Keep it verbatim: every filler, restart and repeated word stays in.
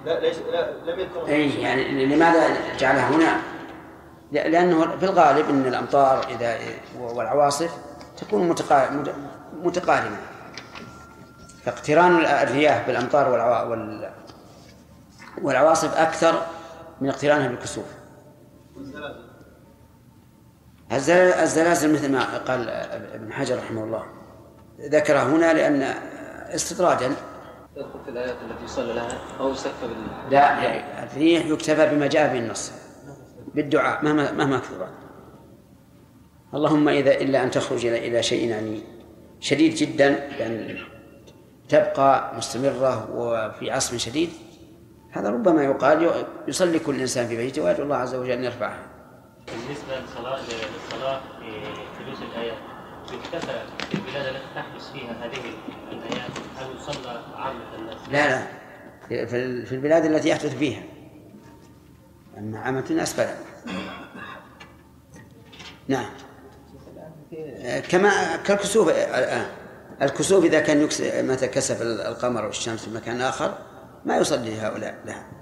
لا ليس لا لم يذكر. أي يعني لماذا جعلها هنا؟ لأنه في الغالب أن الأمطار إذا والعواصف تكون متقارنة، فاقتران الرياح بالأمطار والعواصف أكثر من اقترانها بالكسوف. الزلازل مثل ما قال ابن حجر رحمه الله ذكرها هنا لأن استطرادا. تدخل في الآيات التي يصلى لها أو يستكفى بال... لا، الريح يكتفى بما جاء به النص بالدعاء مهما مهما كثر. اللهم إذا إلا أن تخرج إلى شيء يعني شديد جدا يعني تبقى مستمرة وفي عصف شديد، هذا ربما يقال يصلي كل إنسان في بيته ويدعو الله عز وجل أن يرفعها. بالنسبة للصلاة للصلاة في جزء الآيات يكتفى في البلاد التي تحدث فيها هذه الآيات أو يصلى عامة الناس؟ لا لا، في البلاد التي يحدث فيها، أما عامة الناس فلا. نعم، كما كالكسوف الآن، الكسوف إذا كان متى كسف القمر والشمس في مكان آخر ما يصلي هؤلاء لها.